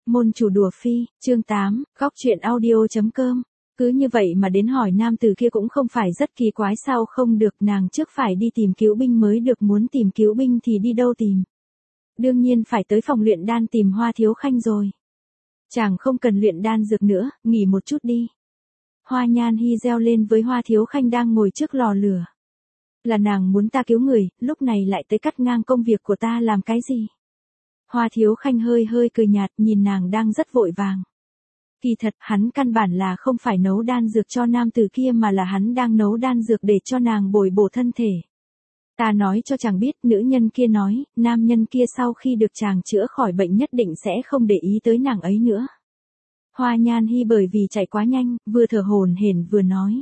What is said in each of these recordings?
Môn chủ đùa phi, chương 8, góc truyện audio.com. Cứ như vậy mà đến hỏi nam tử kia cũng không phải rất kỳ quái sao không được, nàng trước phải đi tìm cứu binh mới được, muốn tìm cứu binh thì đi đâu tìm. Đương nhiên phải tới phòng luyện đan tìm Hoa Thiếu Khanh rồi. Chàng không cần luyện đan dược nữa, nghỉ một chút đi. Hoa Nhan Hi reo lên với Hoa Thiếu Khanh đang ngồi trước lò lửa. Là nàng muốn ta cứu người, lúc này lại tới cắt ngang công việc của ta làm cái gì? Hoa Thiếu Khanh hơi hơi cười nhạt, nhìn nàng đang rất vội vàng. Kỳ thật, hắn căn bản là không phải nấu đan dược cho nam tử kia mà là hắn đang nấu đan dược để cho nàng bồi bổ thân thể. Ta nói cho chàng biết, nữ nhân kia nói, nam nhân kia sau khi được chàng chữa khỏi bệnh nhất định sẽ không để ý tới nàng ấy nữa. Hoa Nhan Hi bởi vì chạy quá nhanh, vừa thở hổn hển vừa nói.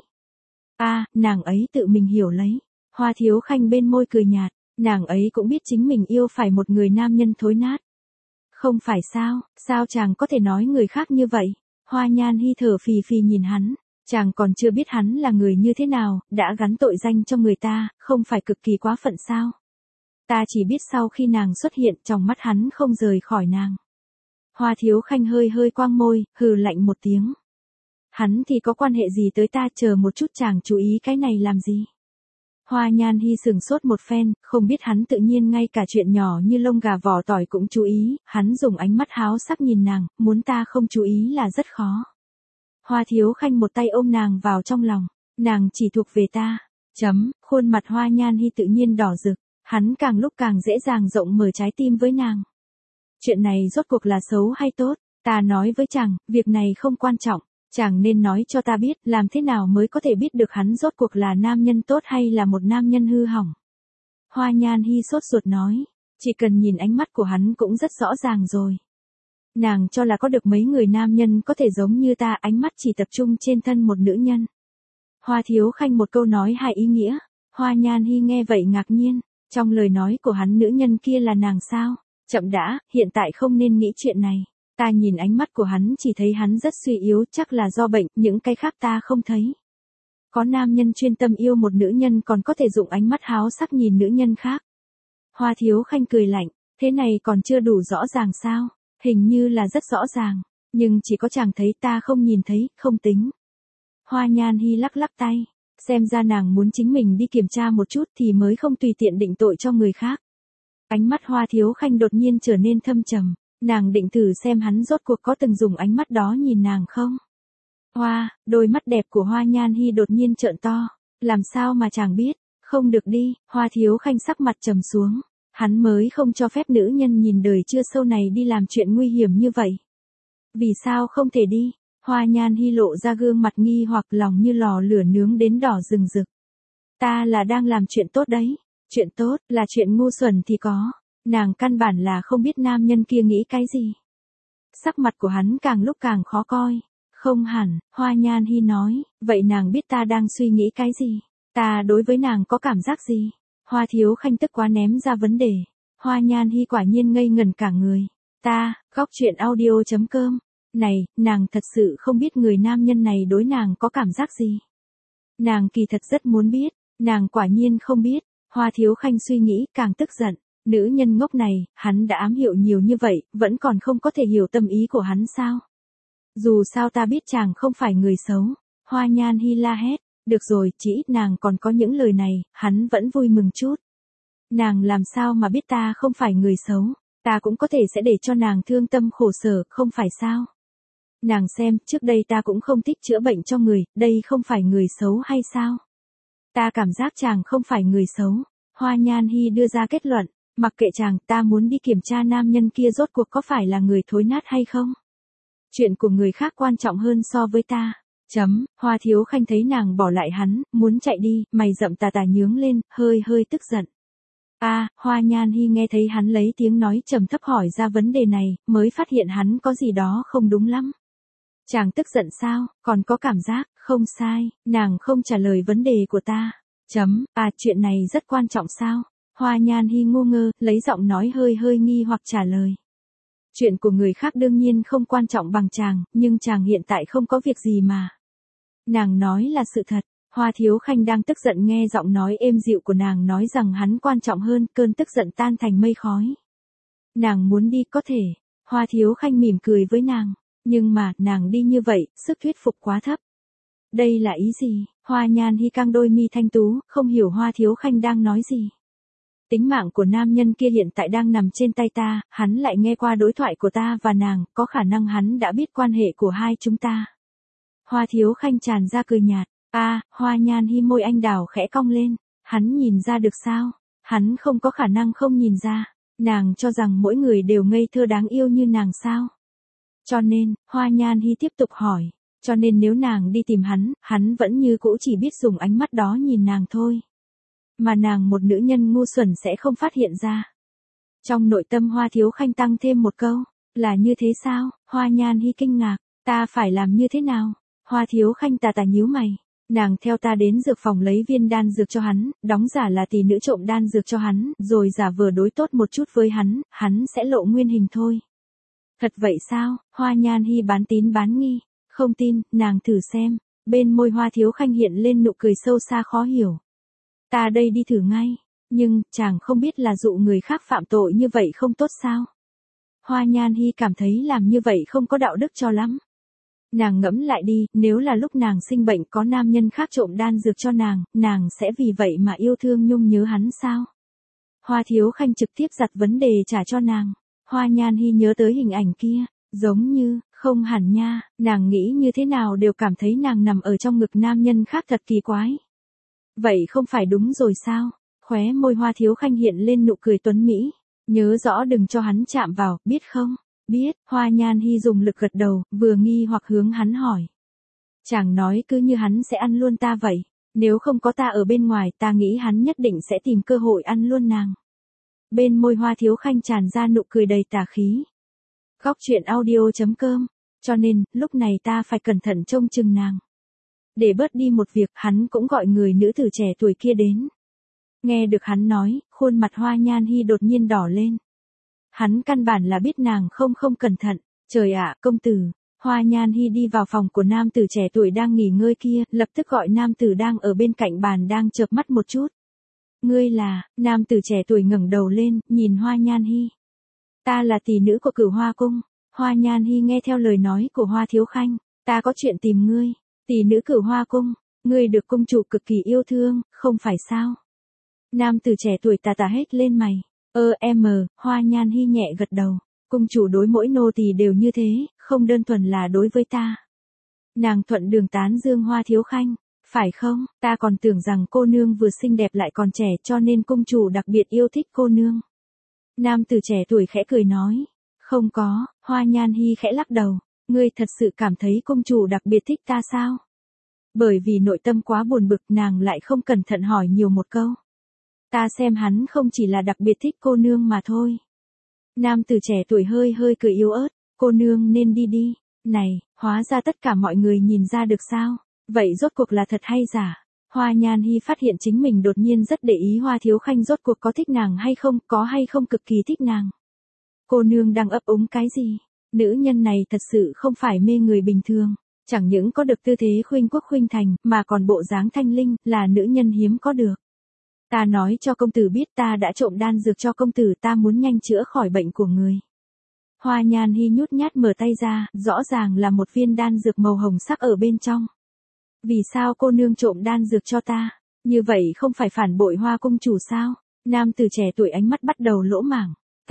Nàng ấy tự mình hiểu lấy. Hoa Thiếu Khanh bên môi cười nhạt, nàng ấy cũng biết chính mình yêu phải một người nam nhân thối nát. Không phải sao, sao chàng có thể nói người khác như vậy? Hoa Nhan Hi thở phì phì nhìn hắn, chàng còn chưa biết hắn là người như thế nào, đã gắn tội danh cho người ta, không phải cực kỳ quá phận sao? Ta chỉ biết sau khi nàng xuất hiện trong mắt hắn không rời khỏi nàng. Hoa Thiếu Khanh hơi hơi quang môi, hừ lạnh một tiếng. Hắn thì có quan hệ gì tới ta, chờ một chút chàng chú ý cái này làm gì? Hoa Nhan Hi sừng sốt một phen, không biết hắn tự nhiên ngay cả chuyện nhỏ như lông gà vỏ tỏi cũng chú ý, hắn dùng ánh mắt háo sắc nhìn nàng, muốn ta không chú ý là rất khó. Hoa Thiếu Khanh một tay ôm nàng vào trong lòng, nàng chỉ thuộc về ta. Khuôn mặt Hoa Nhan Hi tự nhiên đỏ rực, hắn càng lúc càng dễ dàng rộng mở trái tim với nàng. Chuyện này rốt cuộc là xấu hay tốt, ta nói với chàng, việc này không quan trọng. Chàng nên nói cho ta biết, làm thế nào mới có thể biết được hắn rốt cuộc là nam nhân tốt hay là một nam nhân hư hỏng. Hoa Nhan Hi sốt ruột nói, chỉ cần nhìn ánh mắt của hắn cũng rất rõ ràng rồi. Nàng cho là có được mấy người nam nhân có thể giống như ta, ánh mắt chỉ tập trung trên thân một nữ nhân. Hoa Thiếu Khanh một câu nói hai ý nghĩa, Hoa Nhan Hi nghe vậy ngạc nhiên, trong lời nói của hắn nữ nhân kia là nàng sao? Chậm đã, hiện tại không nên nghĩ chuyện này. Ta nhìn ánh mắt của hắn chỉ thấy hắn rất suy yếu, chắc là do bệnh, những cái khác ta không thấy. Có nam nhân chuyên tâm yêu một nữ nhân còn có thể dụng ánh mắt háo sắc nhìn nữ nhân khác. Hoa Thiếu Khanh cười lạnh, thế này còn chưa đủ rõ ràng sao? Hình như là rất rõ ràng, nhưng chỉ có chàng thấy, ta không nhìn thấy, không tính. Hoa Nhan Hi lắc lắc tay, xem ra nàng muốn chính mình đi kiểm tra một chút thì mới không tùy tiện định tội cho người khác. Ánh mắt Hoa Thiếu Khanh đột nhiên trở nên thâm trầm. Nàng định thử xem hắn rốt cuộc có từng dùng ánh mắt đó nhìn nàng không? Đôi mắt đẹp của Hoa Nhan Hi đột nhiên trợn to. Làm sao mà chàng biết? Không được đi. Hoa Thiếu Khanh sắc mặt trầm xuống. Hắn mới không cho phép nữ nhân nhìn đời chưa sâu này đi làm chuyện nguy hiểm như vậy. Vì sao không thể đi? Hoa Nhan Hi lộ ra gương mặt nghi hoặc, lòng như lò lửa nướng đến đỏ rừng rực. Ta là đang làm chuyện tốt đấy. Chuyện tốt, là chuyện ngu xuẩn thì có. Nàng căn bản là không biết nam nhân kia nghĩ cái gì. Sắc mặt của hắn càng lúc càng khó coi. Không hẳn, Hoa Nhan Hi nói, vậy nàng biết ta đang suy nghĩ cái gì? Ta đối với nàng có cảm giác gì? Hoa Thiếu Khanh tức quá ném ra vấn đề. Hoa Nhan Hi quả nhiên ngây ngẩn cả người. Góc truyện audio.com. Này, nàng thật sự không biết người nam nhân này đối nàng có cảm giác gì. Nàng kỳ thật rất muốn biết, nàng quả nhiên không biết. Hoa Thiếu Khanh suy nghĩ càng tức giận. Nữ nhân ngốc này, hắn đã ám hiệu nhiều như vậy, vẫn còn không có thể hiểu tâm ý của hắn sao? Dù sao ta biết chàng không phải người xấu. Hoa Nhan Hi la hét, được rồi, chỉ ít nàng còn có những lời này, hắn vẫn vui mừng chút. Nàng làm sao mà biết ta không phải người xấu, ta cũng có thể sẽ để cho nàng thương tâm khổ sở, không phải sao? Nàng xem, trước đây ta cũng không thích chữa bệnh cho người, đây không phải người xấu hay sao? Ta cảm giác chàng không phải người xấu. Hoa Nhan Hi đưa ra kết luận. Mặc kệ chàng, ta muốn đi kiểm tra nam nhân kia rốt cuộc có phải là người thối nát hay không? Chuyện của người khác quan trọng hơn so với ta. Hoa Thiếu Khanh thấy nàng bỏ lại hắn, muốn chạy đi, mày rậm tà tà nhướng lên, hơi hơi tức giận. Hoa Nhan Hi nghe thấy hắn lấy tiếng nói trầm thấp hỏi ra vấn đề này, mới phát hiện hắn có gì đó không đúng lắm. Chàng tức giận sao, còn có cảm giác, không sai, nàng không trả lời vấn đề của ta. Chuyện này rất quan trọng sao? Hoa Nhan Hi ngu ngơ, lấy giọng nói hơi hơi nghi hoặc trả lời. Chuyện của người khác đương nhiên không quan trọng bằng chàng, nhưng chàng hiện tại không có việc gì mà. Nàng nói là sự thật. Hoa Thiếu Khanh đang tức giận nghe giọng nói êm dịu của nàng nói rằng hắn quan trọng hơn, cơn tức giận tan thành mây khói. Nàng muốn đi có thể. Hoa Thiếu Khanh mỉm cười với nàng, nhưng mà, nàng đi như vậy, sức thuyết phục quá thấp. Đây là ý gì? Hoa Nhan Hi căng đôi mi thanh tú, không hiểu Hoa Thiếu Khanh đang nói gì. Tính mạng của nam nhân kia hiện tại đang nằm trên tay ta, hắn lại nghe qua đối thoại của ta và nàng, có khả năng hắn đã biết quan hệ của hai chúng ta. Hoa Thiếu Khanh tràn ra cười nhạt, Hoa Nhan Hi môi anh đào khẽ cong lên, hắn nhìn ra được sao? Hắn không có khả năng không nhìn ra, nàng cho rằng mỗi người đều ngây thơ đáng yêu như nàng sao? Cho nên, Hoa Nhan Hi tiếp tục hỏi, cho nên nếu nàng đi tìm hắn vẫn như cũ chỉ biết dùng ánh mắt đó nhìn nàng thôi. Mà nàng một nữ nhân ngu xuẩn sẽ không phát hiện ra. Trong nội tâm Hoa Thiếu Khanh tăng thêm một câu, là như thế sao? Hoa Nhan Hi kinh ngạc, ta phải làm như thế nào? Hoa Thiếu Khanh tà nhíu mày, nàng theo ta đến dược phòng lấy viên đan dược cho hắn, đóng giả là tỷ nữ trộm đan dược cho hắn, rồi giả vờ đối tốt một chút với hắn sẽ lộ nguyên hình thôi. Thật vậy sao? Hoa Nhan Hi bán tín bán nghi, không tin, nàng thử xem. Bên môi Hoa Thiếu Khanh hiện lên nụ cười sâu xa khó hiểu. Ta đây đi thử ngay, nhưng, chàng không biết là dụ người khác phạm tội như vậy không tốt sao? Hoa Nhan Hi cảm thấy làm như vậy không có đạo đức cho lắm. Nàng ngẫm lại đi, nếu là lúc nàng sinh bệnh có nam nhân khác trộm đan dược cho nàng sẽ vì vậy mà yêu thương nhung nhớ hắn sao? Hoa Thiếu Khanh trực tiếp đặt vấn đề trả cho nàng. Hoa Nhan Hi nhớ tới hình ảnh kia, giống như, không hẳn nha, nàng nghĩ như thế nào đều cảm thấy nàng nằm ở trong ngực nam nhân khác thật kỳ quái. Vậy không phải đúng rồi sao? Khóe môi Hoa Thiếu Khanh hiện lên nụ cười tuấn mỹ. Nhớ rõ đừng cho hắn chạm vào, biết không? Biết, Hoa Nhan Hi dùng lực gật đầu, vừa nghi hoặc hướng hắn hỏi. Chàng nói cứ như hắn sẽ ăn luôn ta vậy. Nếu không có ta ở bên ngoài ta nghĩ hắn nhất định sẽ tìm cơ hội ăn luôn nàng. Bên môi Hoa Thiếu Khanh tràn ra nụ cười đầy tà khí. Góc truyện audio.com. Cho nên, lúc này ta phải cẩn thận trông chừng nàng. Để bớt đi một việc, hắn cũng gọi người nữ tử trẻ tuổi kia đến. Nghe được hắn nói, khuôn mặt Hoa Nhan Hi đột nhiên đỏ lên. Hắn căn bản là biết nàng không cẩn thận. Trời ạ, công tử. Hoa Nhan Hi đi vào phòng của nam tử trẻ tuổi đang nghỉ ngơi kia, lập tức gọi nam tử đang ở bên cạnh bàn đang chợp mắt một chút. Ngươi là? Nam tử trẻ tuổi ngẩng đầu lên, nhìn Hoa Nhan Hi. Ta là tỷ nữ của Cửu Hoa cung. Hoa Nhan Hi nghe theo lời nói của Hoa Thiếu Khanh, ta có chuyện tìm ngươi. Tỷ nữ Cửu Hoa cung, ngươi được cung chủ cực kỳ yêu thương, không phải sao? Nam tử trẻ tuổi tà hết lên mày. Hoa Nhan Hi nhẹ gật đầu. Cung chủ đối mỗi nô tỳ đều như thế, không đơn thuần là đối với ta. Nàng thuận đường tán dương Hoa Thiếu Khanh. Phải không? Ta còn tưởng rằng cô nương vừa xinh đẹp lại còn trẻ cho nên cung chủ đặc biệt yêu thích cô nương. Nam tử trẻ tuổi khẽ cười nói. Không có, Hoa Nhan Hi khẽ lắc đầu. Ngươi thật sự cảm thấy cung chủ đặc biệt thích ta sao? Bởi vì nội tâm quá buồn bực nàng lại không cẩn thận hỏi nhiều một câu. Ta xem hắn không chỉ là đặc biệt thích cô nương mà thôi. Nam tử trẻ tuổi hơi cười yếu ớt. Cô nương nên đi. Này, hóa ra tất cả mọi người nhìn ra được sao? Vậy rốt cuộc là thật hay giả? Hoa Nhan Hi phát hiện chính mình đột nhiên rất để ý Hoa Thiếu Khanh rốt cuộc có thích nàng hay không, có hay không cực kỳ thích nàng. Cô nương đang ấp úng cái gì? Nữ nhân này thật sự không phải mê người bình thường. Chẳng những có được tư thế khuynh quốc khuynh thành, mà còn bộ dáng thanh linh, là nữ nhân hiếm có được. Ta nói cho công tử biết ta đã trộm đan dược cho công tử, ta muốn nhanh chữa khỏi bệnh của người. Hoa Nhan Hi nhút nhát mở tay ra, rõ ràng là một viên đan dược màu hồng sắc ở bên trong. Vì sao cô nương trộm đan dược cho ta? Như vậy không phải phản bội Hoa cung chủ sao? Nam tử trẻ tuổi ánh mắt bắt đầu lỗ mảng.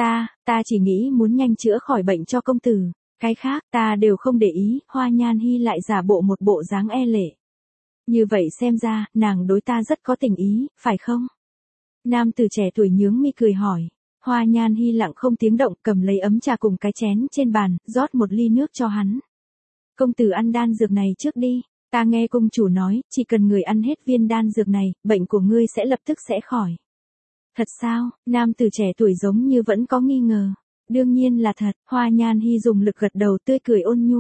Ta chỉ nghĩ muốn nhanh chữa khỏi bệnh cho công tử. Cái khác, ta đều không để ý. Hoa Nhan Hi lại giả bộ một bộ dáng e lệ. Như vậy xem ra, nàng đối ta rất có tình ý, phải không? Nam tử trẻ tuổi nhướng mi cười hỏi. Hoa Nhan Hi lặng không tiếng động cầm lấy ấm trà cùng cái chén trên bàn, rót một ly nước cho hắn. Công tử ăn đan dược này trước đi. Ta nghe cung chủ nói, chỉ cần người ăn hết viên đan dược này, bệnh của ngươi sẽ lập tức sẽ khỏi. Thật sao? Nam tử trẻ tuổi giống như vẫn có nghi ngờ. Đương nhiên là thật. Hoa Nhan Hi dùng lực gật đầu tươi cười ôn nhu.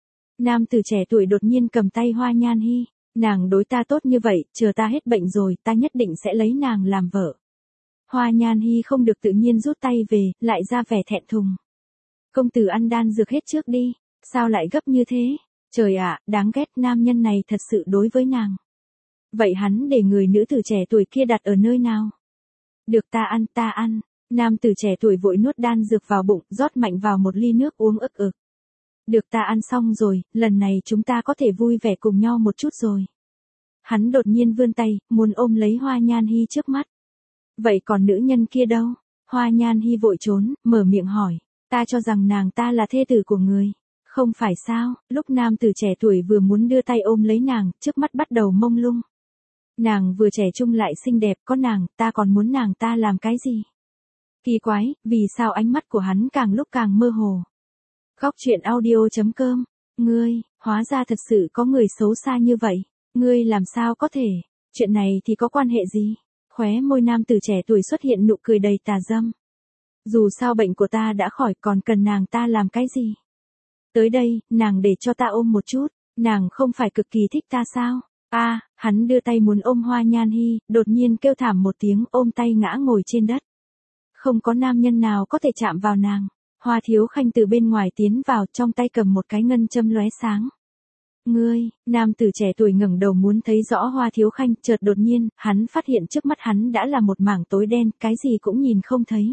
Nam tử trẻ tuổi đột nhiên cầm tay Hoa Nhan Hi. Nàng đối ta tốt như vậy, chờ ta hết bệnh rồi, ta nhất định sẽ lấy nàng làm vợ. Hoa Nhan Hi không được tự nhiên rút tay về, lại ra vẻ thẹn thùng. Công tử ăn đan dược hết trước đi. Sao lại gấp như thế? Trời ạ, đáng ghét, nam nhân này thật sự đối với nàng. Vậy hắn để người nữ tử trẻ tuổi kia đặt ở nơi nào? Được ta ăn. Nam tử trẻ tuổi vội nuốt đan dược vào bụng, rót mạnh vào một ly nước uống ực ực. Được, ta ăn xong rồi, lần này chúng ta có thể vui vẻ cùng nhau một chút rồi. Hắn đột nhiên vươn tay, muốn ôm lấy Hoa Nhan Hy trước mắt. Vậy còn nữ nhân kia đâu? Hoa Nhan Hy vội trốn, mở miệng hỏi. Ta cho rằng nàng ta là thê tử của người. Không phải sao? Lúc nam tử trẻ tuổi vừa muốn đưa tay ôm lấy nàng, trước mắt bắt đầu mông lung. Nàng vừa trẻ trung lại xinh đẹp, có nàng, ta còn muốn nàng ta làm cái gì? Kỳ quái, vì sao ánh mắt của hắn càng lúc càng mơ hồ? Góc truyện audio.com. Ngươi, hóa ra thật sự có người xấu xa như vậy. Ngươi làm sao có thể? Chuyện này thì có quan hệ gì? Khóe môi nam tử trẻ tuổi xuất hiện nụ cười đầy tà dâm. Dù sao bệnh của ta đã khỏi, còn cần nàng ta làm cái gì? Tới đây, nàng để cho ta ôm một chút. Nàng không phải cực kỳ thích ta sao? Hắn đưa tay muốn ôm Hoa Nhan Hy, đột nhiên kêu thảm một tiếng, ôm tay ngã ngồi trên đất. Không có nam nhân nào có thể chạm vào nàng. Hoa Thiếu Khanh từ bên ngoài tiến vào, trong tay cầm một cái ngân châm lóe sáng. Ngươi, nam tử trẻ tuổi ngẩng đầu muốn thấy rõ Hoa Thiếu Khanh, chợt đột nhiên, hắn phát hiện trước mắt hắn đã là một mảng tối đen, cái gì cũng nhìn không thấy.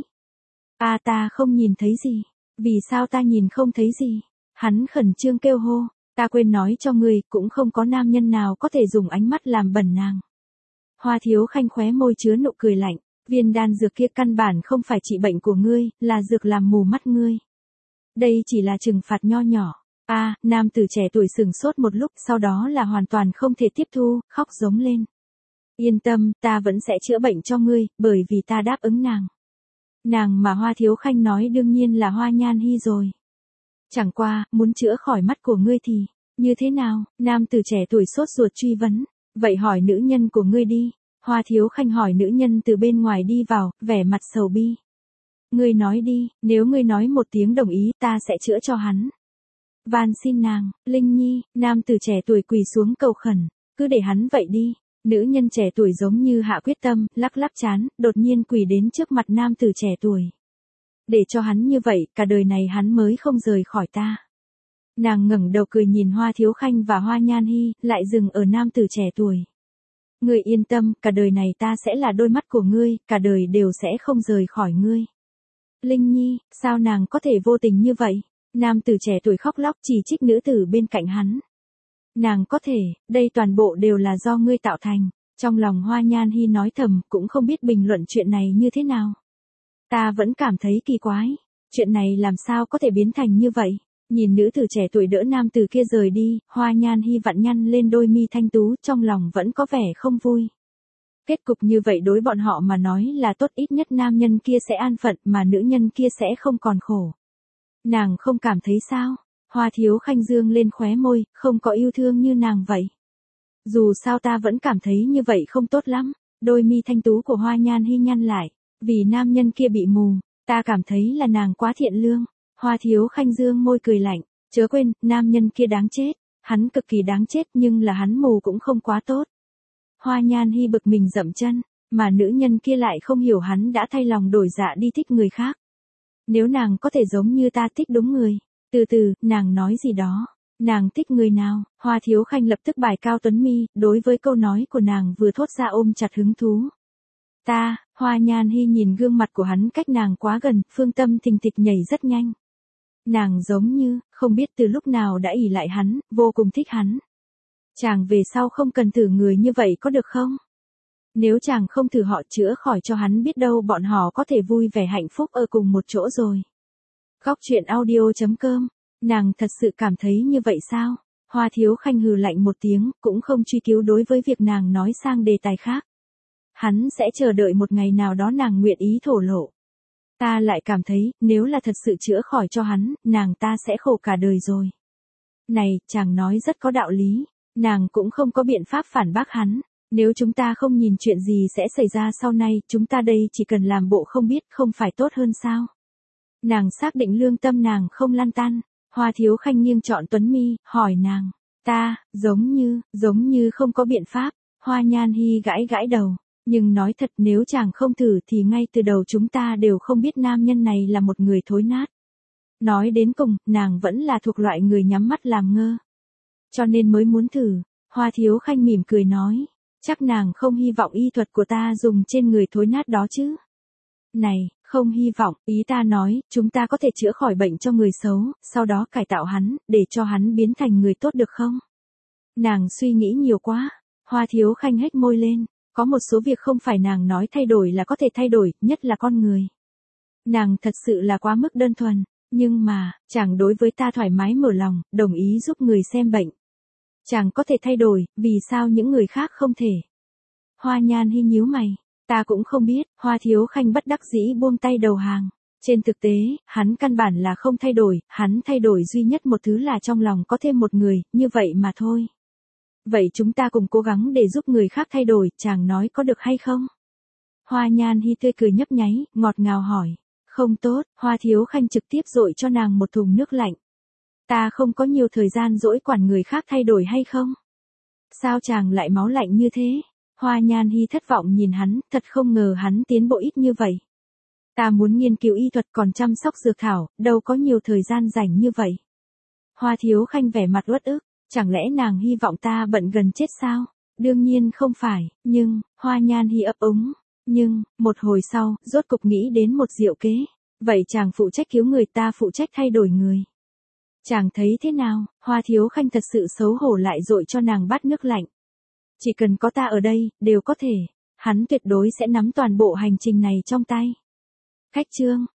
Ta không nhìn thấy gì. Vì sao ta nhìn không thấy gì? Hắn khẩn trương kêu hô, ta quên nói cho ngươi, cũng không có nam nhân nào có thể dùng ánh mắt làm bẩn nàng. Hoa Thiếu Khanh khóe môi chứa nụ cười lạnh, viên đan dược kia căn bản không phải trị bệnh của ngươi, là dược làm mù mắt ngươi. Đây chỉ là trừng phạt nho nhỏ. Nam tử trẻ tuổi sừng sốt một lúc, sau đó là hoàn toàn không thể tiếp thu, khóc giống lên. Yên tâm, ta vẫn sẽ chữa bệnh cho ngươi, bởi vì ta đáp ứng nàng. Nàng mà Hoa Thiếu Khanh nói đương nhiên là Hoa Nhan Hy rồi. Chẳng qua, muốn chữa khỏi mắt của ngươi thì, như thế nào? Nam tử trẻ tuổi sốt ruột truy vấn. Vậy hỏi nữ nhân của ngươi đi. Hoa Thiếu Khanh hỏi nữ nhân từ bên ngoài đi vào, vẻ mặt sầu bi. Ngươi nói đi, nếu ngươi nói một tiếng đồng ý, ta sẽ chữa cho hắn. Van xin nàng, Linh Nhi, nam tử trẻ tuổi quỳ xuống cầu khẩn, cứ để hắn vậy đi. Nữ nhân trẻ tuổi giống như hạ quyết tâm, lắc lắc trán, đột nhiên quỳ đến trước mặt nam tử trẻ tuổi. Để cho hắn như vậy, cả đời này hắn mới không rời khỏi ta. Nàng ngẩng đầu cười nhìn Hoa Thiếu Khanh và Hoa Nhan Hy, lại dừng ở nam tử trẻ tuổi. Ngươi yên tâm, cả đời này ta sẽ là đôi mắt của ngươi, cả đời đều sẽ không rời khỏi ngươi. Linh Nhi, sao nàng có thể vô tình như vậy? Nam tử trẻ tuổi khóc lóc chỉ trích nữ tử bên cạnh hắn. Nàng có thể, đây toàn bộ đều là do ngươi tạo thành. Trong lòng Hoa Nhan Hy nói thầm, cũng không biết bình luận chuyện này như thế nào. Ta vẫn cảm thấy kỳ quái. Chuyện này làm sao có thể biến thành như vậy? Nhìn nữ tử trẻ tuổi đỡ nam tử kia rời đi, Hoa Nhan Hy vặn nhăn lên đôi mi thanh tú, trong lòng vẫn có vẻ không vui. Kết cục như vậy đối bọn họ mà nói là tốt, ít nhất nam nhân kia sẽ an phận mà nữ nhân kia sẽ không còn khổ. Nàng không cảm thấy sao? Hoa Thiếu Khanh dương lên khóe môi, không có yêu thương như nàng vậy. Dù sao ta vẫn cảm thấy như vậy không tốt lắm. Đôi mi thanh tú của Hoa Nhan Hy nhăn lại. Vì nam nhân kia bị mù, ta cảm thấy là nàng quá thiện lương. Hoa Thiếu Khanh dương môi cười lạnh. Chớ quên, nam nhân kia đáng chết. Hắn cực kỳ đáng chết nhưng là hắn mù cũng không quá tốt. Hoa Nhan Hy bực mình dậm chân, mà nữ nhân kia lại không hiểu hắn đã thay lòng đổi dạ đi thích người khác. Nếu nàng có thể giống như ta thích đúng người. Từ từ, nàng nói gì đó. Nàng thích người nào? Hoa Thiếu Khanh lập tức bài cao tuấn mi, đối với câu nói của nàng vừa thốt ra ôm chặt hứng thú. Hoa Nhan Hy nhìn gương mặt của hắn cách nàng quá gần, phương tâm thình thịch nhảy rất nhanh. Nàng giống như, không biết từ lúc nào đã ỷ lại hắn, vô cùng thích hắn. Chàng về sau không cần thử người như vậy có được không? Nếu chàng không thử họ chữa khỏi cho hắn, biết đâu bọn họ có thể vui vẻ hạnh phúc ở cùng một chỗ rồi. Góc truyện audio.com. Nàng thật sự cảm thấy như vậy sao? Hoa Thiếu Khanh hừ lạnh một tiếng, cũng không truy cứu đối với việc nàng nói sang đề tài khác. Hắn sẽ chờ đợi một ngày nào đó nàng nguyện ý thổ lộ. Ta lại cảm thấy, nếu là thật sự chữa khỏi cho hắn, nàng ta sẽ khổ cả đời rồi. Này, chàng nói rất có đạo lý. Nàng cũng không có biện pháp phản bác hắn. Nếu chúng ta không nhìn chuyện gì sẽ xảy ra sau này, chúng ta đây chỉ cần làm bộ không biết, không phải tốt hơn sao? Nàng xác định lương tâm nàng không lăn tăn. Hoa Thiếu Khanh nghiêng trọn tuấn mi, hỏi nàng. Giống như không có biện pháp. Hoa Nhan Hy gãi gãi đầu. Nhưng nói thật, nếu chàng không thử thì ngay từ đầu chúng ta đều không biết nam nhân này là một người thối nát. Nói đến cùng, nàng vẫn là thuộc loại người nhắm mắt làm ngơ. Cho nên mới muốn thử. Hoa Thiếu Khanh mỉm cười nói. Chắc nàng không hy vọng y thuật của ta dùng trên người thối nát đó chứ. Này, không hy vọng, ý ta nói, chúng ta có thể chữa khỏi bệnh cho người xấu, sau đó cải tạo hắn, để cho hắn biến thành người tốt được không? Nàng suy nghĩ nhiều quá. Hoa Thiếu Khanh hét môi lên, có một số việc không phải nàng nói thay đổi là có thể thay đổi, nhất là con người. Nàng thật sự là quá mức đơn thuần, nhưng mà, chàng đối với ta thoải mái mở lòng, đồng ý giúp người xem bệnh. Chàng có thể thay đổi, vì sao những người khác không thể? Hoa Nhan Hi nhíu mày, ta cũng không biết, Hoa Thiếu Khanh bất đắc dĩ buông tay đầu hàng. Trên thực tế, hắn căn bản là không thay đổi, hắn thay đổi duy nhất một thứ là trong lòng có thêm một người, như vậy mà thôi. Vậy chúng ta cùng cố gắng để giúp người khác thay đổi, chàng nói có được hay không? Hoa Nhan Hi tươi cười nhấp nháy, ngọt ngào hỏi. Không tốt, Hoa Thiếu Khanh trực tiếp dội cho nàng một thùng nước lạnh. Ta không có nhiều thời gian dỗi quản người khác thay đổi hay không? Sao chàng lại máu lạnh như thế? Hoa Nhan Hi thất vọng nhìn hắn, thật không ngờ hắn tiến bộ ít như vậy. Ta muốn nghiên cứu y thuật còn chăm sóc dược thảo, đâu có nhiều thời gian rảnh như vậy. Hoa Thiếu Khanh vẻ mặt uất ức, chẳng lẽ nàng hy vọng ta bận gần chết sao? Đương nhiên không phải, nhưng, Hoa Nhan Hi ấp úng. Nhưng, một hồi sau, rốt cục nghĩ đến một diệu kế. Vậy chàng phụ trách cứu người, ta phụ trách thay đổi người. Chàng thấy thế nào? Hoa Thiếu Khanh thật sự xấu hổ lại dội cho nàng bát nước lạnh. Chỉ cần có ta ở đây, đều có thể. Hắn tuyệt đối sẽ nắm toàn bộ hành trình này trong tay. Khách trương,